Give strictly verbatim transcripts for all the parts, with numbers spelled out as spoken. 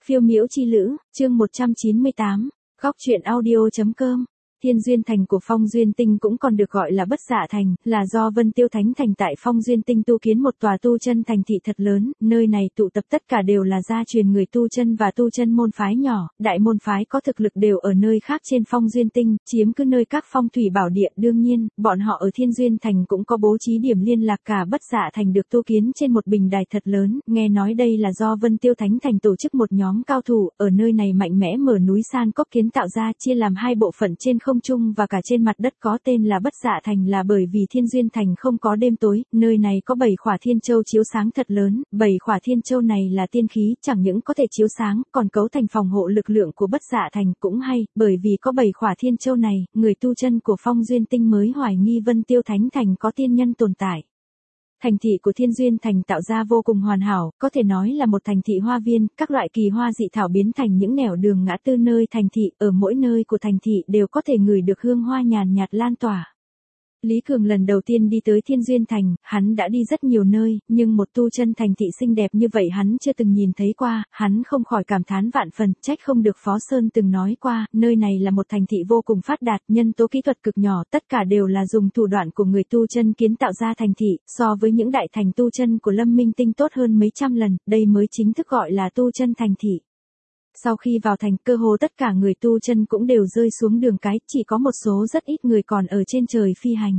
Phiêu miễu chi lữ, chương một trăm chín mươi tám, góc truyện audio.com. Thiên Duyên Thành của Phong Duyên Tinh cũng còn được gọi là Bất Dạ Thành, là do Vân Tiêu Thánh Thành tại Phong Duyên Tinh tu kiến một tòa tu chân thành thị thật lớn, nơi này tụ tập tất cả đều là gia truyền người tu chân và tu chân môn phái nhỏ, đại môn phái có thực lực đều ở nơi khác trên Phong Duyên Tinh, chiếm cứ nơi các phong thủy bảo địa. Đương nhiên, bọn họ ở Thiên Duyên Thành cũng có bố trí điểm liên lạc. Cả Bất Dạ Thành được tu kiến trên một bình đài thật lớn, nghe nói đây là do Vân Tiêu Thánh Thành tổ chức một nhóm cao thủ, ở nơi này mạnh mẽ mở núi san cốc kiến tạo ra, chia làm hai bộ phận trên không trung và cả trên mặt đất, có tên là Bất Dạ Thành là bởi vì Thiên Duyên Thành không có đêm tối, nơi này có bảy khỏa thiên châu chiếu sáng thật lớn, bảy khỏa thiên châu này là tiên khí, chẳng những có thể chiếu sáng, còn cấu thành phòng hộ lực lượng của Bất Dạ Thành. Cũng hay, bởi vì có bảy khỏa thiên châu này, người tu chân của Phong Duyên Tinh mới hoài nghi Vân Tiêu Thánh Thành có tiên nhân tồn tại. Thành thị của Thiên Duyên Thành tạo ra vô cùng hoàn hảo, có thể nói là một thành thị hoa viên, các loại kỳ hoa dị thảo biến thành những nẻo đường ngã tư nơi thành thị, ở mỗi nơi của thành thị đều có thể ngửi được hương hoa nhàn nhạt lan tỏa. Lý Cường lần đầu tiên đi tới Thiên Duyên Thành, hắn đã đi rất nhiều nơi, nhưng một tu chân thành thị xinh đẹp như vậy hắn chưa từng nhìn thấy qua, hắn không khỏi cảm thán vạn phần, trách không được Phó Sơn từng nói qua, nơi này là một thành thị vô cùng phát đạt, nhân tố kỹ thuật cực nhỏ, tất cả đều là dùng thủ đoạn của người tu chân kiến tạo ra thành thị, so với những đại thành tu chân của Lâm Minh Tinh tốt hơn mấy trăm lần, đây mới chính thức gọi là tu chân thành thị. Sau khi vào thành, cơ hồ tất cả người tu chân cũng đều rơi xuống đường cái, chỉ có một số rất ít người còn ở trên trời phi hành.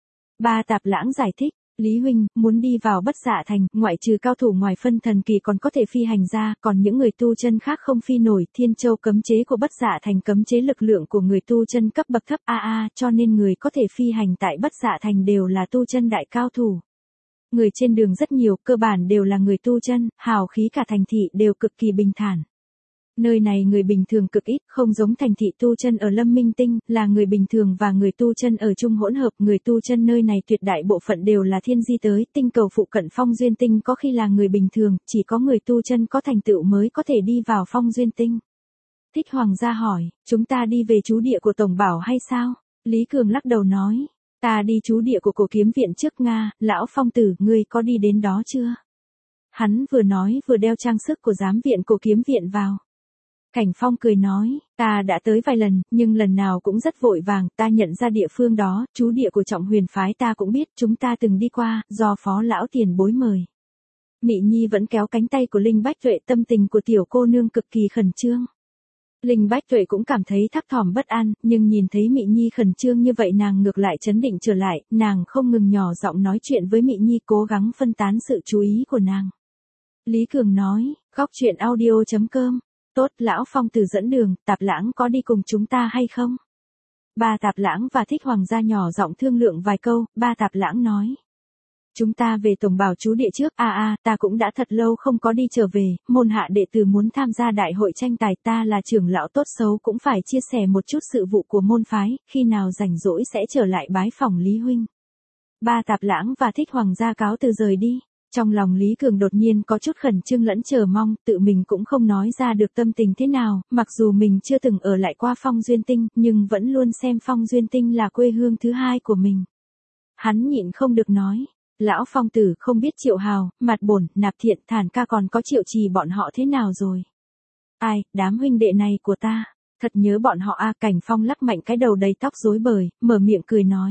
Ba Tạp Lãng giải thích, Lý huynh, muốn đi vào Bất Dạ Thành, ngoại trừ cao thủ ngoài phân thần kỳ còn có thể phi hành ra, còn những người tu chân khác không phi nổi. Thiên Châu cấm chế của Bất Dạ Thành cấm chế lực lượng của người tu chân cấp bậc thấp a a, cho nên người có thể phi hành tại Bất Dạ Thành đều là tu chân đại cao thủ. Người trên đường rất nhiều, cơ bản đều là người tu chân, hào khí cả thành thị đều cực kỳ bình thản. Nơi này người bình thường cực ít, không giống thành thị tu chân ở Lâm Minh Tinh, là người bình thường và người tu chân ở chung hỗn hợp. Người tu chân nơi này tuyệt đại bộ phận đều là thiên di tới, tinh cầu phụ cận Phong Duyên Tinh có khi là người bình thường, chỉ có người tu chân có thành tựu mới có thể đi vào Phong Duyên Tinh. Thích Hoàng gia hỏi, chúng ta đi về trú địa của Tổng Bảo hay sao? Lý Cường lắc đầu nói, ta đi trú địa của Cổ Kiếm Viện trước Nga. Lão Phong tử, ngươi có đi đến đó chưa? Hắn vừa nói vừa đeo trang sức của giám viện Cổ Kiếm Viện vào. Cảnh Phong cười nói, ta đã tới vài lần, nhưng lần nào cũng rất vội vàng, ta nhận ra địa phương đó, trú địa của Trọng Huyền phái ta cũng biết, chúng ta từng đi qua, do Phó lão tiền bối mời. Mị Nhi vẫn kéo cánh tay của Linh Bách Tuệ, tâm tình của tiểu cô nương cực kỳ khẩn trương. Linh Bách Tuệ cũng cảm thấy thấp thỏm bất an, nhưng nhìn thấy Mị Nhi khẩn trương như vậy nàng ngược lại trấn định trở lại, nàng không ngừng nhỏ giọng nói chuyện với Mị Nhi, cố gắng phân tán sự chú ý của nàng. Lý Cường nói, góc truyện audio.com. Tốt, Lão Phong tử dẫn đường, Tạp Lãng có đi cùng chúng ta hay không? Ba Tạp Lãng và Thích Hoàng gia nhỏ giọng thương lượng vài câu. Ba Tạp Lãng nói, chúng ta về Tổng Bảo trú địa trước. A a, ta cũng đã thật lâu không có đi trở về, môn hạ đệ tử muốn tham gia đại hội tranh tài, ta là trưởng lão tốt xấu cũng phải chia sẻ một chút sự vụ của môn phái, khi nào rảnh rỗi sẽ trở lại bái phỏng Lý huynh. Ba Tạp Lãng và Thích Hoàng gia cáo từ rời đi. Trong lòng Lý Cường đột nhiên có chút khẩn trương lẫn chờ mong, tự mình cũng không nói ra được tâm tình thế nào, mặc dù mình chưa từng ở lại qua Phong Duyên Tinh, nhưng vẫn luôn xem Phong Duyên Tinh là quê hương thứ hai của mình. Hắn nhịn không được nói, Lão Phong tử, không biết Triệu Hào, Mặt Bổn, Nạp Thiện, Thản ca còn có Triệu Trì bọn họ thế nào rồi? Ai, đám huynh đệ này của ta, thật nhớ bọn họ a. Cảnh Phong lắc mạnh cái đầu đầy tóc rối bời, mở miệng cười nói.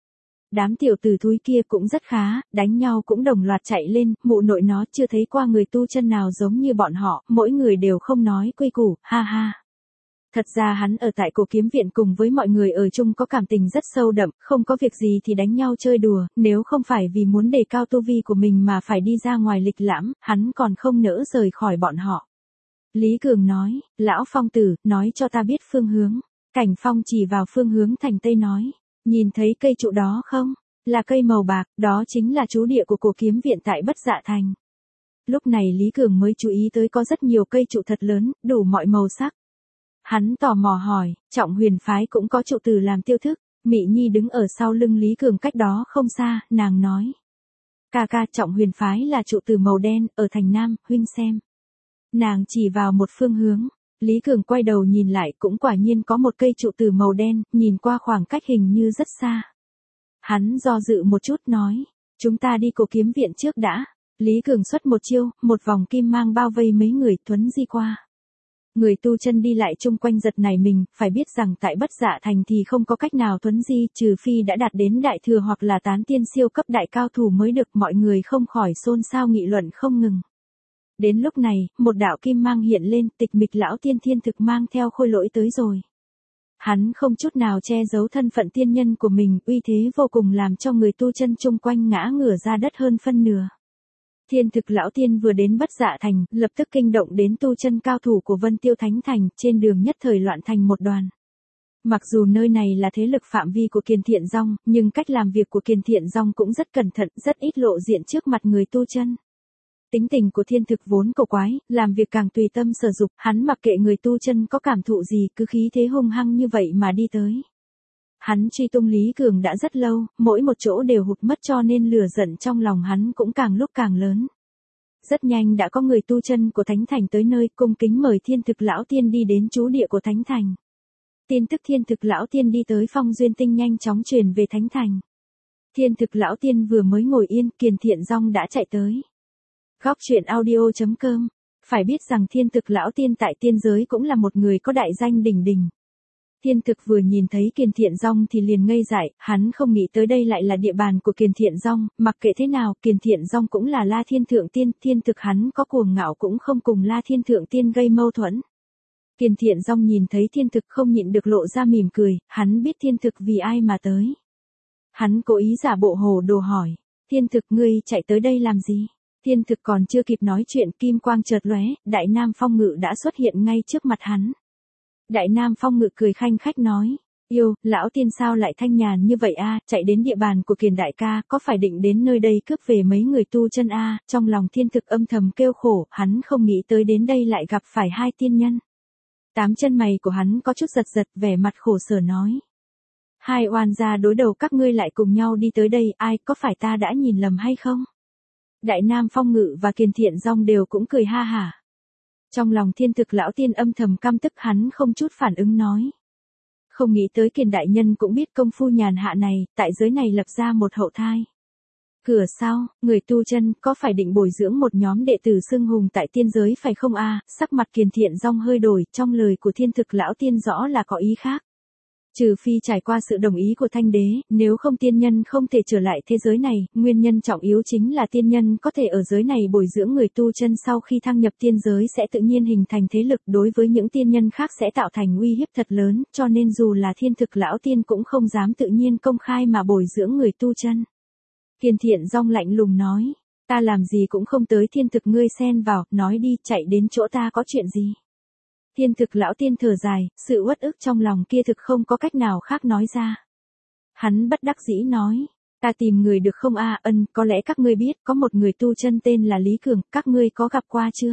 Đám tiểu tử thúi kia cũng rất khá, đánh nhau cũng đồng loạt chạy lên, mụ nội nó chưa thấy qua người tu chân nào giống như bọn họ, mỗi người đều không nói quy củ, ha ha. Thật ra hắn ở tại Cổ Kiếm Viện cùng với mọi người ở chung có cảm tình rất sâu đậm, không có việc gì thì đánh nhau chơi đùa, nếu không phải vì muốn đề cao tu vi của mình mà phải đi ra ngoài lịch lãm, hắn còn không nỡ rời khỏi bọn họ. Lý Cường nói, Lão Phong tử, nói cho ta biết phương hướng. Cảnh Phong chỉ vào phương hướng thành Tây nói. Nhìn thấy cây trụ đó không? Là cây màu bạc, đó chính là trú địa của Cổ Kiếm Viện tại Bất Dạ Thành. Lúc này Lý Cường mới chú ý tới có rất nhiều cây trụ thật lớn, đủ mọi màu sắc. Hắn tò mò hỏi, Trọng Huyền phái cũng có trụ từ làm tiêu thức. Mị Nhi đứng ở sau lưng Lý Cường cách đó không xa, nàng nói. Ca ca, Trọng Huyền phái là trụ từ màu đen, ở thành Nam, huynh xem. Nàng chỉ vào một phương hướng. Lý Cường quay đầu nhìn lại, cũng quả nhiên có một cây trụ từ màu đen, nhìn qua khoảng cách hình như rất xa. Hắn do dự một chút nói, chúng ta đi Cổ Kiếm Viện trước đã. Lý Cường xuất một chiêu, một vòng kim mang bao vây mấy người, thuấn di qua. Người tu chân đi lại chung quanh giật nảy mình, phải biết rằng tại Bất Dạ Thành thì không có cách nào thuấn di, trừ phi đã đạt đến đại thừa hoặc là tán tiên siêu cấp đại cao thủ mới được, mọi người không khỏi xôn xao nghị luận không ngừng. Đến lúc này, một đạo kim mang hiện lên, Tịch Mịch lão tiên Thiên Thực mang theo Khôi Lỗi tới rồi. Hắn không chút nào che giấu thân phận tiên nhân của mình, uy thế vô cùng làm cho người tu chân chung quanh ngã ngửa ra đất hơn phân nửa. Thiên Thực lão tiên vừa đến Bất Dạ Thành, lập tức kinh động đến tu chân cao thủ của Vân Tiêu Thánh Thành, trên đường nhất thời loạn thành một đoàn. Mặc dù nơi này là thế lực phạm vi của Kiền Thiện Dong, nhưng cách làm việc của Kiền Thiện Dong cũng rất cẩn thận, rất ít lộ diện trước mặt người tu chân. Tính tình của Thiên Thực vốn cổ quái, làm việc càng tùy tâm sở dục, hắn mặc kệ người tu chân có cảm thụ gì, cứ khí thế hung hăng như vậy mà đi tới. Hắn truy tung Lý Cường đã rất lâu, mỗi một chỗ đều hụt mất cho nên lửa giận trong lòng hắn cũng càng lúc càng lớn. Rất nhanh đã có người tu chân của Thánh Thành tới nơi, cung kính mời Thiên Thực lão tiên đi đến trú địa của Thánh Thành. Tin tức Thiên Thực lão tiên đi tới Phong Duyên Tinh nhanh chóng truyền về Thánh Thành. Thiên Thực lão tiên vừa mới ngồi yên, Kiền Thiện Dong đã chạy tới. Góc truyện audio chấm com. Phải biết rằng Thiên Thực lão tiên tại tiên giới cũng là một người có đại danh đỉnh đỉnh. Thiên Thực vừa nhìn thấy Kiền Thiện Dong thì liền ngây dại, hắn không nghĩ tới đây lại là địa bàn của Kiền Thiện Dong, mặc kệ thế nào, Kiền Thiện Dong cũng là La Thiên Thượng Tiên, Thiên Thực hắn có cuồng ngạo cũng không cùng La Thiên Thượng Tiên gây mâu thuẫn. Kiền Thiện Dong nhìn thấy Thiên Thực không nhịn được lộ ra mỉm cười, hắn biết Thiên Thực vì ai mà tới. Hắn cố ý giả bộ hồ đồ hỏi, Thiên Thực ngươi chạy tới đây làm gì? Thiên Thực còn chưa kịp nói chuyện, kim quang chợt lóe, Đại Nam Phong Ngự đã xuất hiện ngay trước mặt hắn. Đại Nam Phong Ngự cười khanh khách nói, yêu, lão tiên sao lại thanh nhàn như vậy a, chạy đến địa bàn của Kiền đại ca, có phải định đến nơi đây cướp về mấy người tu chân a? Trong lòng Thiên Thực âm thầm kêu khổ, hắn không nghĩ tới đến đây lại gặp phải hai tiên nhân. Tám chân mày của hắn có chút giật giật, vẻ mặt khổ sở nói. Hai oan gia đối đầu các ngươi lại cùng nhau đi tới đây, ai, có phải ta đã nhìn lầm hay không? Đại Nam Phong Ngự và Kiền Thiện Dong đều cũng cười ha hả. Trong lòng Thiên Thực lão tiên âm thầm căm tức, hắn không chút phản ứng nói. Không nghĩ tới Kiền đại nhân cũng biết công phu nhàn hạ này, tại giới này lập ra một hậu thai. Cửa sau, người tu chân có phải định bồi dưỡng một nhóm đệ tử xưng hùng tại tiên giới phải không a? Sắc mặt Kiền Thiện Dong hơi đổi, trong lời của Thiên Thực lão tiên rõ là có ý khác. Trừ phi trải qua sự đồng ý của Thanh Đế, nếu không tiên nhân không thể trở lại thế giới này, nguyên nhân trọng yếu chính là tiên nhân có thể ở giới này bồi dưỡng người tu chân sau khi thăng nhập tiên giới sẽ tự nhiên hình thành thế lực, đối với những tiên nhân khác sẽ tạo thành uy hiếp thật lớn, cho nên dù là Thiên Thực lão tiên cũng không dám tự nhiên công khai mà bồi dưỡng người tu chân. Kiền Thiện Dong lạnh lùng nói, ta làm gì cũng không tới, Thiên Thực ngươi xen vào, nói đi, chạy đến chỗ ta có chuyện gì? Thiên Thực lão tiên thở dài, sự uất ức trong lòng kia thực không có cách nào khác nói ra. Hắn bất đắc dĩ nói, ta tìm người được không a? Ân, có lẽ các ngươi biết, có một người tu chân tên là Lý Cường, các ngươi có gặp qua chưa?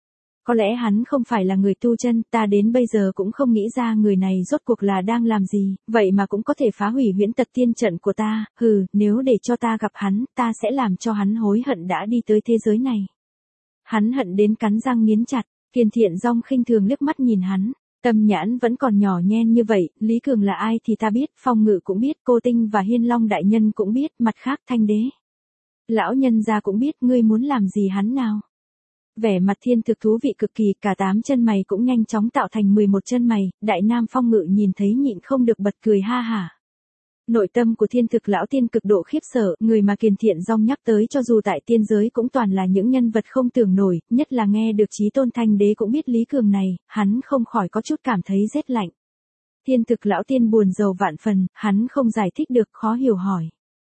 Có lẽ hắn không phải là người tu chân, ta đến bây giờ cũng không nghĩ ra người này rốt cuộc là đang làm gì, vậy mà cũng có thể phá hủy huyễn tật tiên trận của ta, hừ, nếu để cho ta gặp hắn, ta sẽ làm cho hắn hối hận đã đi tới thế giới này. Hắn hận đến cắn răng nghiến chặt. Kiền Thiện Dong khinh thường liếc mắt nhìn hắn, tâm nhãn vẫn còn nhỏ nhen như vậy, Lý Cường là ai thì ta biết, Phong Ngự cũng biết, Cô Tinh và Hiên Long đại nhân cũng biết, mặt khác Thanh Đế. Lão nhân gia cũng biết, ngươi muốn làm gì hắn nào? Vẻ mặt Thiên Thực thú vị cực kỳ, cả tám chân mày cũng nhanh chóng tạo thành mười một chân mày, Đại Nam Phong Ngự nhìn thấy nhịn không được bật cười ha hả. Nội tâm của Thiên Thực lão tiên cực độ khiếp sợ, người mà Kiền Thiện Dong nhắc tới cho dù tại tiên giới cũng toàn là những nhân vật không tưởng nổi, nhất là nghe được Chí Tôn Thanh Đế cũng biết Lý Cường này, hắn không khỏi có chút cảm thấy rét lạnh. Thiên Thực lão tiên buồn rầu vạn phần, hắn không giải thích được, khó hiểu hỏi.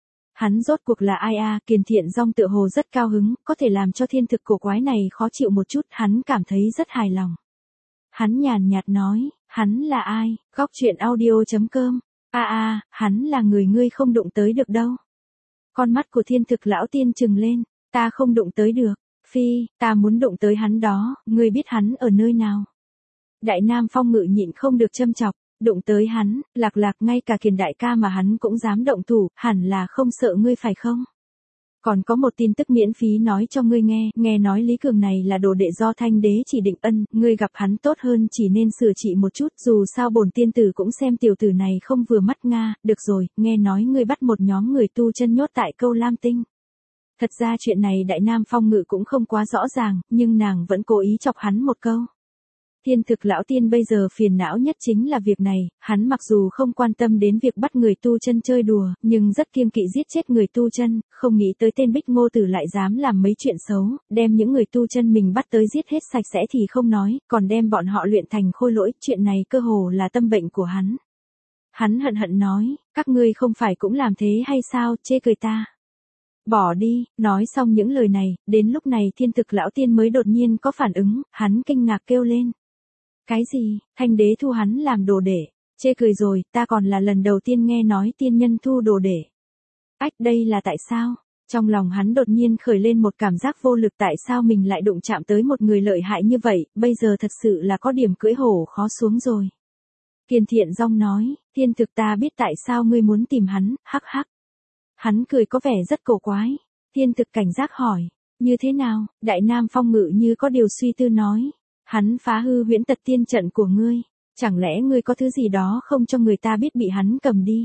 Hắn rốt cuộc là ai a? Kiền Thiện Dong tựa hồ rất cao hứng, có thể làm cho Thiên Thực cổ quái này khó chịu một chút, hắn cảm thấy rất hài lòng. Hắn nhàn nhạt nói, hắn là ai? Góc truyện audio chấm com. A a, hắn là người ngươi không đụng tới được đâu. Con mắt của Thiên Thực lão tiên trừng lên, ta không đụng tới được, phi, ta muốn đụng tới hắn đó, ngươi biết hắn ở nơi nào? Đại Nam Phong Ngự nhịn không được châm chọc, đụng tới hắn, lạc lạc ngay cả Kiền đại ca mà hắn cũng dám động thủ, hẳn là không sợ ngươi phải không? Còn có một tin tức miễn phí nói cho ngươi nghe, nghe nói Lý Cường này là đồ đệ do Thanh Đế chỉ định, ân, ngươi gặp hắn tốt hơn chỉ nên sửa trị một chút, dù sao bổn tiên tử cũng xem tiểu tử này không vừa mắt nga, được rồi, nghe nói ngươi bắt một nhóm người tu chân nhốt tại Câu Lam Tinh. Thật ra chuyện này Đại Nam Phong Ngự cũng không quá rõ ràng, nhưng nàng vẫn cố ý chọc hắn một câu. Thiên thực lão tiên bây giờ phiền não nhất chính là việc này, hắn mặc dù không quan tâm đến việc bắt người tu chân chơi đùa, nhưng rất kiêng kỵ giết chết người tu chân, không nghĩ tới tên Bích Ngô Tử lại dám làm mấy chuyện xấu, đem những người tu chân mình bắt tới giết hết sạch sẽ thì không nói, còn đem bọn họ luyện thành khôi lỗi, chuyện này cơ hồ là tâm bệnh của hắn. Hắn hận hận nói, các ngươi không phải cũng làm thế hay sao, chê cười ta. Bỏ đi, nói xong những lời này, đến lúc này thiên thực lão tiên mới đột nhiên có phản ứng, hắn kinh ngạc kêu lên. Cái gì, thanh đế thu hắn làm đồ đệ, chê cười rồi, ta còn là lần đầu tiên nghe nói tiên nhân thu đồ đệ. Ách, đây là tại sao? Trong lòng hắn đột nhiên khởi lên một cảm giác vô lực, tại sao mình lại đụng chạm tới một người lợi hại như vậy, bây giờ thật sự là có điểm cưỡi hổ khó xuống rồi. Kiền Thiện Dong nói, thiên thực ta biết tại sao ngươi muốn tìm hắn, hắc hắc. Hắn cười có vẻ rất cổ quái. Thiên thực cảnh giác hỏi, như thế nào? Đại Nam Phong Ngự như có điều suy tư nói. Hắn phá hư huyễn tật tiên trận của ngươi. Chẳng lẽ ngươi có thứ gì đó không cho người ta biết bị hắn cầm đi?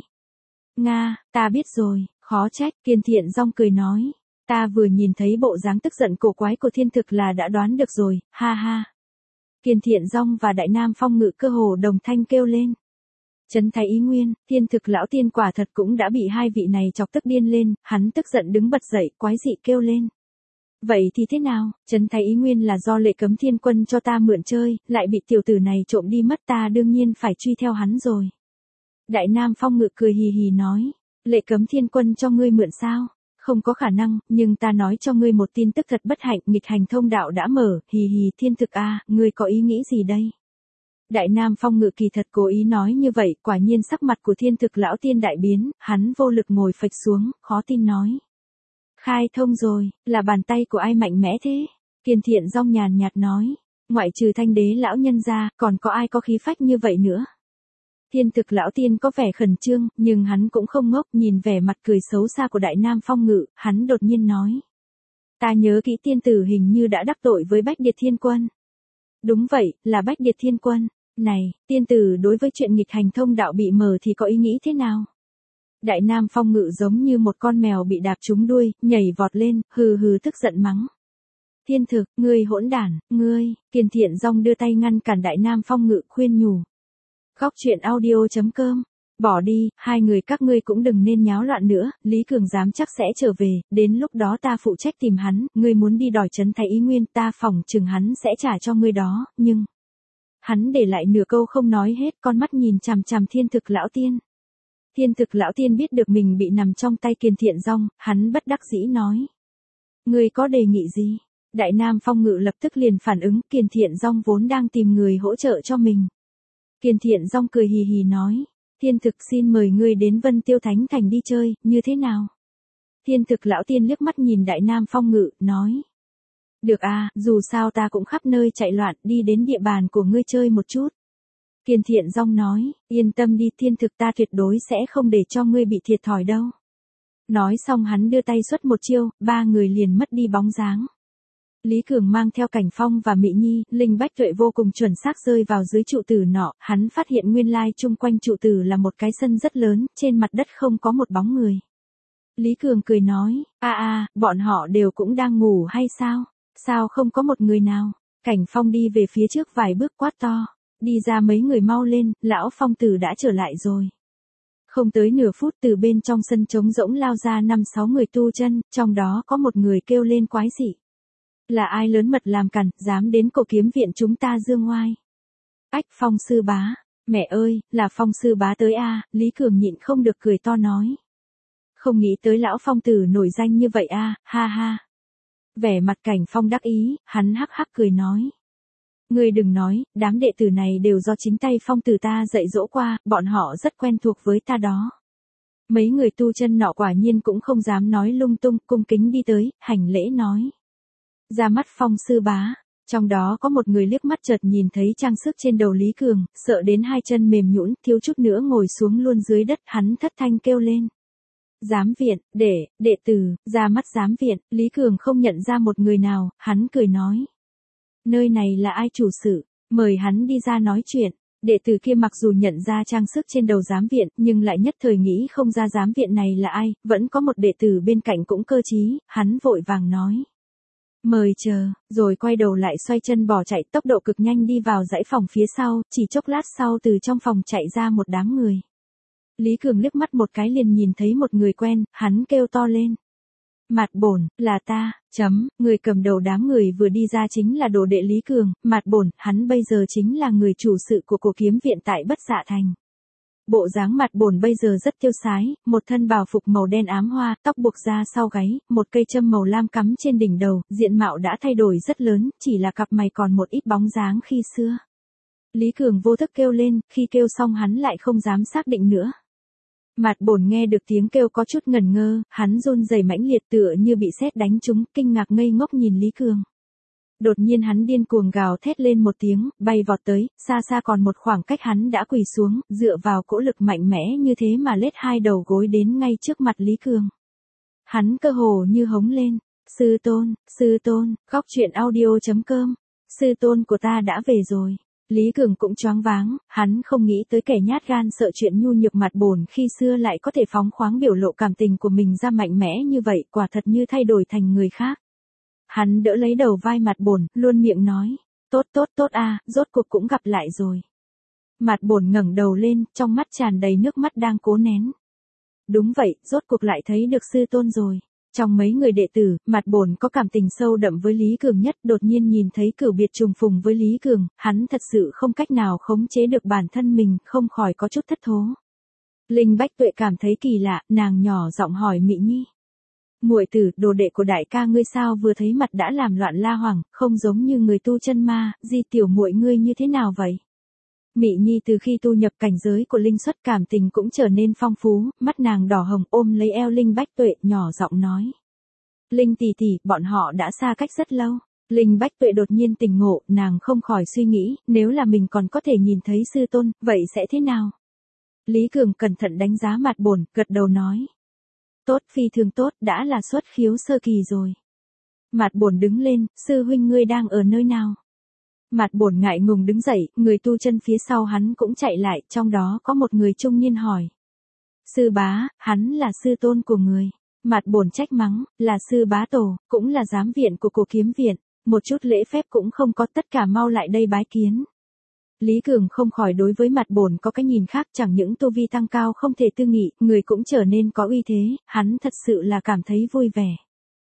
Nga, ta biết rồi, khó trách. Kiền Thiện Dong cười nói. Ta vừa nhìn thấy bộ dáng tức giận cổ quái của thiên thực là đã đoán được rồi, ha ha. Kiền Thiện Dong và Đại Nam Phong Ngự cơ hồ đồng thanh kêu lên. Trấn Thái Ý Nguyên, thiên thực lão tiên quả thật cũng đã bị hai vị này chọc tức điên lên, hắn tức giận đứng bật dậy, quái dị kêu lên. Vậy thì thế nào, Trấn Thái Ý Nguyên là do Lệ Cấm Thiên Quân cho ta mượn chơi, lại bị tiểu tử này trộm đi mất, ta đương nhiên phải truy theo hắn rồi. Đại Nam Phong Ngự cười hì hì nói, Lệ Cấm Thiên Quân cho ngươi mượn sao? Không có khả năng, nhưng ta nói cho ngươi một tin tức thật bất hạnh, nghịch hành thông đạo đã mở, hì hì thiên thực a, ngươi có ý nghĩ gì đây? Đại Nam Phong Ngự kỳ thật cố ý nói như vậy, quả nhiên sắc mặt của thiên thực lão tiên đại biến, hắn vô lực ngồi phịch xuống, khó tin nói. Khai thông rồi, là bàn tay của ai mạnh mẽ thế? Kiền Thiện Dong nhàn nhạt nói, ngoại trừ thanh đế lão nhân ra, còn có ai có khí phách như vậy nữa? Thiên thực lão tiên có vẻ khẩn trương, nhưng hắn cũng không ngốc, nhìn vẻ mặt cười xấu xa của Đại Nam Phong Ngự, hắn đột nhiên nói. Ta nhớ kỹ tiên tử hình như đã đắc tội với Bách Điệt Thiên Quân. Đúng vậy, là Bách Điệt Thiên Quân. Này, tiên tử đối với chuyện nghịch hành thông đạo bị mờ thì có ý nghĩ thế nào? Đại Nam Phong Ngự giống như một con mèo bị đạp trúng đuôi, nhảy vọt lên, hừ hừ tức giận mắng. Thiên thực, ngươi hỗn đản, ngươi, Kiền Thiện Dong đưa tay ngăn cản Đại Nam Phong Ngự khuyên nhủ. Góc truyện audio chấm com, bỏ đi, hai người các ngươi cũng đừng nên nháo loạn nữa, Lý Cường dám chắc sẽ trở về, đến lúc đó ta phụ trách tìm hắn, ngươi muốn đi đòi Trấn Thái Ý Nguyên, ta phỏng chừng hắn sẽ trả cho ngươi đó, nhưng... Hắn để lại nửa câu không nói hết, con mắt nhìn chằm chằm thiên thực lão tiên. Thiên thực lão tiên biết được mình bị nằm trong tay Kiền Thiện Dong, hắn bất đắc dĩ nói. Ngươi có đề nghị gì? Đại Nam Phong Ngự lập tức liền phản ứng, Kiền Thiện Dong vốn đang tìm người hỗ trợ cho mình. Kiền Thiện Dong cười hì hì nói, thiên thực xin mời ngươi đến Vân Tiêu Thánh Thành đi chơi, như thế nào? Thiên thực lão tiên liếc mắt nhìn Đại Nam Phong Ngự, nói. Được à, dù sao ta cũng khắp nơi chạy loạn, đi đến địa bàn của ngươi chơi một chút. Kiền Thiện Dong nói, yên tâm đi, thiên thực ta tuyệt đối sẽ không để cho ngươi bị thiệt thòi đâu. Nói xong hắn đưa tay xuất một chiêu, ba người liền mất đi bóng dáng. Lý Cường mang theo Cảnh Phong và Mị Nhi, linh bách tuệ vô cùng chuẩn xác rơi vào dưới trụ tử nọ, hắn phát hiện nguyên lai chung quanh trụ tử là một cái sân rất lớn, trên mặt đất không có một bóng người. Lý Cường cười nói, a a, bọn họ đều cũng đang ngủ hay sao? Sao không có một người nào? Cảnh Phong đi về phía trước vài bước quát to, đi ra mấy người mau lên, lão Phong tử đã trở lại rồi. Không tới nửa phút từ bên trong sân trống rỗng lao ra năm sáu người tu chân, trong đó có một người kêu lên quái dị. Là ai lớn mật làm cản, dám đến Cổ Kiếm Viện chúng ta dương oai? Ách, Phong sư bá, mẹ ơi, là Phong sư bá tới a, Lý Cường nhịn không được cười to nói. Không nghĩ tới lão Phong tử nổi danh như vậy a, ha ha. Vẻ mặt Cảnh Phong đắc ý, hắn hắc hắc cười nói. Ngươi đừng nói, đám đệ tử này đều do chính tay Phong tử ta dạy dỗ qua, bọn họ rất quen thuộc với ta đó. Mấy người tu chân nọ quả nhiên cũng không dám nói lung tung, cung kính đi tới, hành lễ nói. Ra mắt Phong sư bá, trong đó có một người liếc mắt chợt nhìn thấy trang sức trên đầu Lý Cường, sợ đến hai chân mềm nhũn, thiếu chút nữa ngồi xuống luôn dưới đất, hắn thất thanh kêu lên. Giám viện, đệ, đệ tử, ra mắt giám viện, Lý Cường không nhận ra một người nào, hắn cười nói. Nơi này là ai chủ sự, mời hắn đi ra nói chuyện. Đệ tử kia mặc dù nhận ra trang sức trên đầu giám viện, nhưng lại nhất thời nghĩ không ra giám viện này là ai, vẫn có một đệ tử bên cạnh cũng cơ trí, hắn vội vàng nói. Mời chờ, rồi quay đầu lại xoay chân bỏ chạy tốc độ cực nhanh đi vào dãy phòng phía sau, chỉ chốc lát sau từ trong phòng chạy ra một đám người. Lý Cường liếc mắt một cái liền nhìn thấy một người quen, hắn kêu to lên. Mạt Bổn, là ta, chấm, người cầm đầu đám người vừa đi ra chính là đồ đệ Lý Cường, Mạt Bổn, hắn bây giờ chính là người chủ sự của cổ kiếm viện tại Bất Dạ Thành. Bộ dáng Mạt Bổn bây giờ rất tiêu sái, một thân bào phục màu đen ám hoa, tóc buộc ra sau gáy, một cây châm màu lam cắm trên đỉnh đầu, diện mạo đã thay đổi rất lớn, chỉ là cặp mày còn một ít bóng dáng khi xưa. Lý Cường vô thức kêu lên, khi kêu xong hắn lại không dám xác định nữa. Mạt Bổn nghe được tiếng kêu có chút ngần ngơ, hắn run rẩy mãnh liệt tựa như bị sét đánh trúng, kinh ngạc ngây ngốc nhìn Lý Cường. Đột nhiên hắn điên cuồng gào thét lên một tiếng, bay vọt tới, xa xa còn một khoảng cách hắn đã quỳ xuống, dựa vào cỗ lực mạnh mẽ như thế mà lết hai đầu gối đến ngay trước mặt Lý Cường. Hắn cơ hồ như hống lên, sư tôn, sư tôn, góc truyện audio chấm com, sư tôn của ta đã về rồi. Lý Cường cũng choáng váng, hắn không nghĩ tới kẻ nhát gan sợ chuyện nhu nhược Mạt Bổn khi xưa lại có thể phóng khoáng biểu lộ cảm tình của mình ra mạnh mẽ như vậy, quả thật như thay đổi thành người khác. Hắn đỡ lấy đầu vai Mạt Bổn, luôn miệng nói, tốt tốt tốt a, rốt cuộc cũng gặp lại rồi. Mạt Bổn ngẩng đầu lên, trong mắt tràn đầy nước mắt đang cố nén. Đúng vậy, rốt cuộc lại thấy được sư tôn rồi. Trong mấy người đệ tử, Mạt Bổn có cảm tình sâu đậm với Lý Cường nhất, đột nhiên nhìn thấy cửu biệt trùng phùng với Lý Cường, hắn thật sự không cách nào khống chế được bản thân mình, không khỏi có chút thất thố. Linh Bách Tuệ cảm thấy kỳ lạ, nàng nhỏ giọng hỏi Mị Nhi. Muội tử, đồ đệ của đại ca ngươi sao vừa thấy mặt đã làm loạn la hoảng, không giống như người tu chân ma, Di tiểu muội ngươi như thế nào vậy? Mị Nhi từ khi tu nhập cảnh giới của linh xuất cảm tình cũng trở nên phong phú, mắt nàng đỏ hồng ôm lấy eo Linh Bách Tuệ, nhỏ giọng nói. Linh tỷ tỷ, bọn họ đã xa cách rất lâu. Linh Bách Tuệ đột nhiên tỉnh ngộ, nàng không khỏi suy nghĩ, nếu là mình còn có thể nhìn thấy sư tôn, vậy sẽ thế nào? Lý Cường cẩn thận đánh giá Mạt Bổn, gật đầu nói. Tốt, phi thường tốt, đã là xuất khiếu sơ kỳ rồi. Mạt Bổn đứng lên, sư huynh ngươi đang ở nơi nào? Mạt Bổn ngại ngùng đứng dậy, người tu chân phía sau hắn cũng chạy lại, trong đó có một người trung niên hỏi. Sư bá, hắn là sư tôn của người. Mạt Bổn trách mắng, là sư bá tổ, cũng là giám viện của cổ kiếm viện, một chút lễ phép cũng không có, tất cả mau lại đây bái kiến. Lý Cường không khỏi đối với Mạt Bổn có cái nhìn khác, chẳng những tu vi tăng cao không thể tư nghị, người cũng trở nên có uy thế, hắn thật sự là cảm thấy vui vẻ.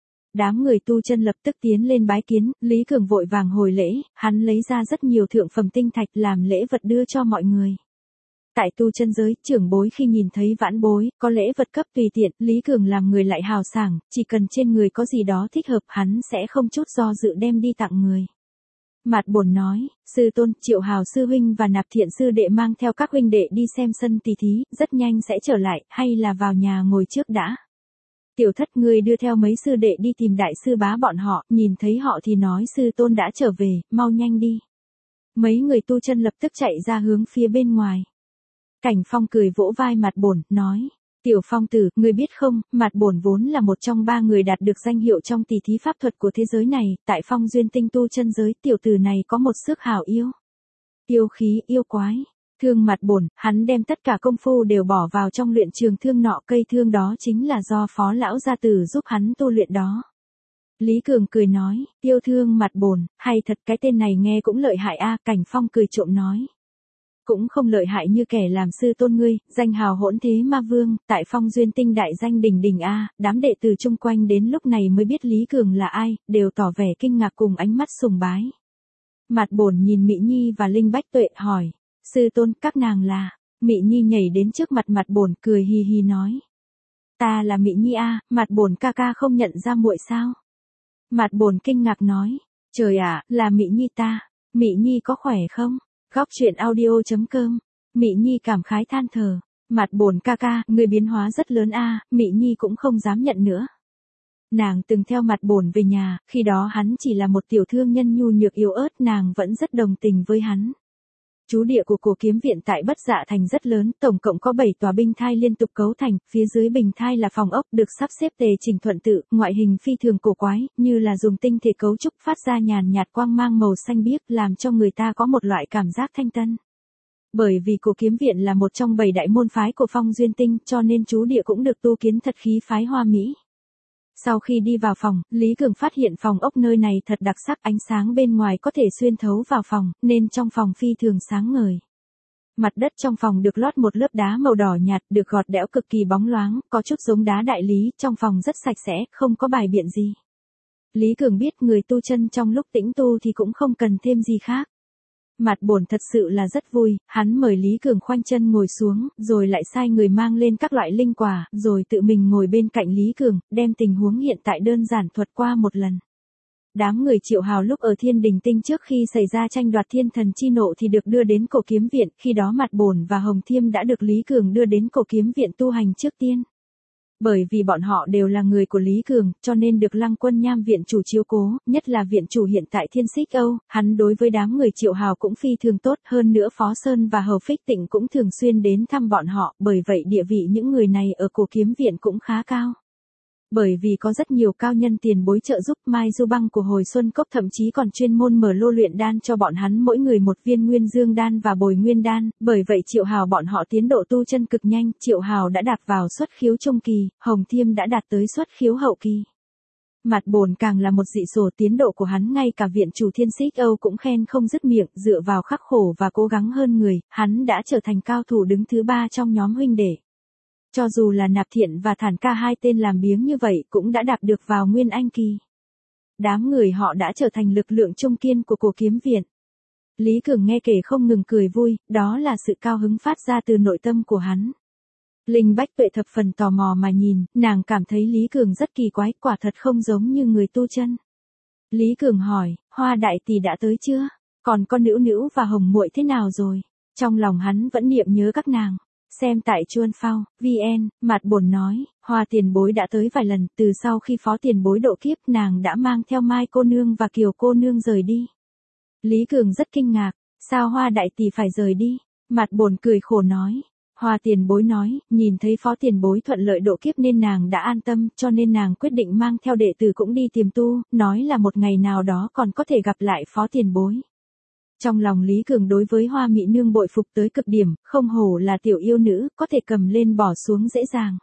Đám người tu chân lập tức tiến lên bái kiến, Lý Cường vội vàng hồi lễ, hắn lấy ra rất nhiều thượng phẩm tinh thạch làm lễ vật đưa cho mọi người. Tại tu chân giới, trưởng bối khi nhìn thấy vãn bối, có lễ vật cấp tùy tiện, Lý Cường làm người lại hào sảng, chỉ cần trên người có gì đó thích hợp hắn sẽ không chút do dự đem đi tặng người. Mạt Bổn nói, sư tôn, Triệu Hào sư huynh và Nạp Thiện sư đệ mang theo các huynh đệ đi xem sân tỷ thí, rất nhanh sẽ trở lại, hay là vào nhà ngồi trước đã. Tiểu Thất ngươi đưa theo mấy sư đệ đi tìm đại sư bá bọn họ, nhìn thấy họ thì nói sư tôn đã trở về, mau nhanh đi. Mấy người tu chân lập tức chạy ra hướng phía bên ngoài. Cảnh Phong cười vỗ vai Mạt Bổn, nói. Tiểu Phong tử, ngươi biết không, Mạt Bổn vốn là một trong ba người đạt được danh hiệu trong tỷ thí pháp thuật của thế giới này, tại Phong Duyên Tinh tu chân giới, tiểu tử này có một sức hảo yêu. Yêu khí, yêu quái. Thương Mạt Bổn, hắn đem tất cả công phu đều bỏ vào trong luyện trường thương nọ, cây thương đó chính là do Phó lão gia tử giúp hắn tu luyện đó. Lý Cường cười nói, yêu thương Mạt Bổn, hay thật cái tên này nghe cũng lợi hại a. Cảnh Phong cười trộm nói. Cũng không lợi hại như kẻ làm sư tôn ngươi, danh hào hỗn thế ma vương, tại Phong Duyên Tinh đại danh đỉnh đỉnh a. Đám đệ tử chung quanh đến lúc này mới biết Lý Cường là ai, đều tỏ vẻ kinh ngạc cùng ánh mắt sùng bái. Mạt Bổn nhìn Mị Nhi và Linh Bách Tuệ hỏi, sư tôn, các nàng là? Mị Nhi nhảy đến trước mặt Mạt Bổn cười hì hì nói, ta là Mị Nhi a. Mạt Bổn ca ca không nhận ra muội sao? Mạt Bổn kinh ngạc nói, trời ạ, là Mị Nhi ta. Mị Nhi có khỏe không? Góc truyện audio chấm com. Mị Nhi cảm khái than thở, Mạt Bổn ca ca, người biến hóa rất lớn a. Mị Nhi cũng không dám nhận nữa. Nàng từng theo Mạt Bổn về nhà, khi đó hắn chỉ là một tiểu thương nhân nhu nhược yếu ớt, nàng vẫn rất đồng tình với hắn. Trú địa của cổ kiếm viện tại Bất Dạ Thành rất lớn, tổng cộng có bảy tòa binh thai liên tục cấu thành, phía dưới bình thai là phòng ốc được sắp xếp tề chỉnh thuận tự, ngoại hình phi thường cổ quái, như là dùng tinh thể cấu trúc phát ra nhàn nhạt quang mang màu xanh biếc, làm cho người ta có một loại cảm giác thanh tân. Bởi vì cổ kiếm viện là một trong bảy đại môn phái của Phong Duyên Tinh, cho nên trú địa cũng được tu kiến thật khí phái hoa mỹ. Sau khi đi vào phòng, Lý Cường phát hiện phòng ốc nơi này thật đặc sắc, ánh sáng bên ngoài có thể xuyên thấu vào phòng, nên trong phòng phi thường sáng ngời. Mặt đất trong phòng được lót một lớp đá màu đỏ nhạt, được gọt đẽo cực kỳ bóng loáng, có chút giống đá đại lý, trong phòng rất sạch sẽ, không có bài biện gì. Lý Cường biết người tu chân trong lúc tĩnh tu thì cũng không cần thêm gì khác. Mặt bổn thật sự là rất vui, hắn mời Lý Cường khoanh chân ngồi xuống, rồi lại sai người mang lên các loại linh quả, rồi tự mình ngồi bên cạnh Lý Cường, đem tình huống hiện tại đơn giản thuật qua một lần. Đám người Triệu Hào lúc ở Thiên Đình Tinh trước khi xảy ra tranh đoạt thiên thần chi nộ thì được đưa đến Cổ Kiếm Viện, khi đó Mặt Bổn và Hồng Thiêm đã được Lý Cường đưa đến Cổ Kiếm Viện tu hành trước tiên. Bởi vì bọn họ đều là người của Lý Cường, cho nên được Lăng Quân Nham viện chủ chiếu cố, nhất là viện chủ hiện tại Thiên Xích Âu, hắn đối với đám người Triệu Hào cũng phi thường tốt, hơn nữa Phó Sơn và Hầu Phích Tịnh cũng thường xuyên đến thăm bọn họ, bởi vậy địa vị những người này ở Cổ Kiếm Viện cũng khá cao. Bởi vì có rất nhiều cao nhân tiền bối trợ giúp, Mai Du Băng của Hồi Xuân Cốc thậm chí còn chuyên môn mở lô luyện đan cho bọn hắn mỗi người một viên Nguyên Dương đan và Bồi Nguyên đan, bởi vậy Triệu Hào bọn họ tiến độ tu chân cực nhanh, Triệu Hào đã đạt vào xuất khiếu trung kỳ, Hồng Thiêm đã đạt tới xuất khiếu hậu kỳ. Mặt Bổn càng là một dị sổ, tiến độ của hắn ngay cả viện chủ Thiên Xích Âu cũng khen không dứt miệng, dựa vào khắc khổ và cố gắng hơn người, hắn đã trở thành cao thủ đứng thứ ba trong nhóm huynh đệ. Cho dù là Nạp Thiện và Thản Ca hai tên làm biếng như vậy cũng đã đạt được vào Nguyên Anh kỳ. Đám người họ đã trở thành lực lượng trung kiên của Cổ Kiếm Viện. Lý Cường nghe kể không ngừng cười vui, đó là sự cao hứng phát ra từ nội tâm của hắn. Linh Bách Tuệ thập phần tò mò mà nhìn, nàng cảm thấy Lý Cường rất kỳ quái, quả thật không giống như người tu chân. Lý Cường hỏi, Hoa đại tỷ đã tới chưa? Còn con Nữu Nữu và Hồng muội thế nào rồi? Trong lòng hắn vẫn niệm nhớ các nàng. Xem tại Chuan Phao, vn, Mặt Bổn nói, Hoa tiền bối đã tới vài lần, từ sau khi Phó tiền bối độ kiếp nàng đã mang theo Mai cô nương và Kiều cô nương rời đi. Lý Cường rất kinh ngạc, sao Hoa đại tỷ phải rời đi? Mặt Bổn cười khổ nói, Hoa tiền bối nói, nhìn thấy Phó tiền bối thuận lợi độ kiếp nên nàng đã an tâm, cho nên nàng quyết định mang theo đệ tử cũng đi tiềm tu, nói là một ngày nào đó còn có thể gặp lại Phó tiền bối. Trong lòng Lý Cường đối với Hoa Mị Nương bội phục tới cực điểm, không hổ là tiểu yêu nữ, có thể cầm lên bỏ xuống dễ dàng.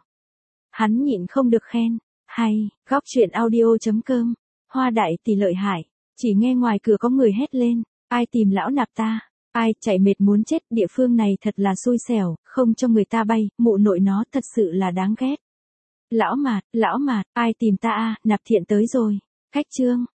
Hắn nhịn không được khen, hay, góc truyện audio chấm com, Hoa đại tỷ lợi hại, chỉ nghe ngoài cửa có người hét lên, ai tìm lão nạp ta, ai chạy mệt muốn chết, địa phương này thật là xui xẻo, không cho người ta bay, mụ nội nó thật sự là đáng ghét. Lão Mạt, lão Mạt, ai tìm ta a, Nạp Thiện tới rồi, khách trương.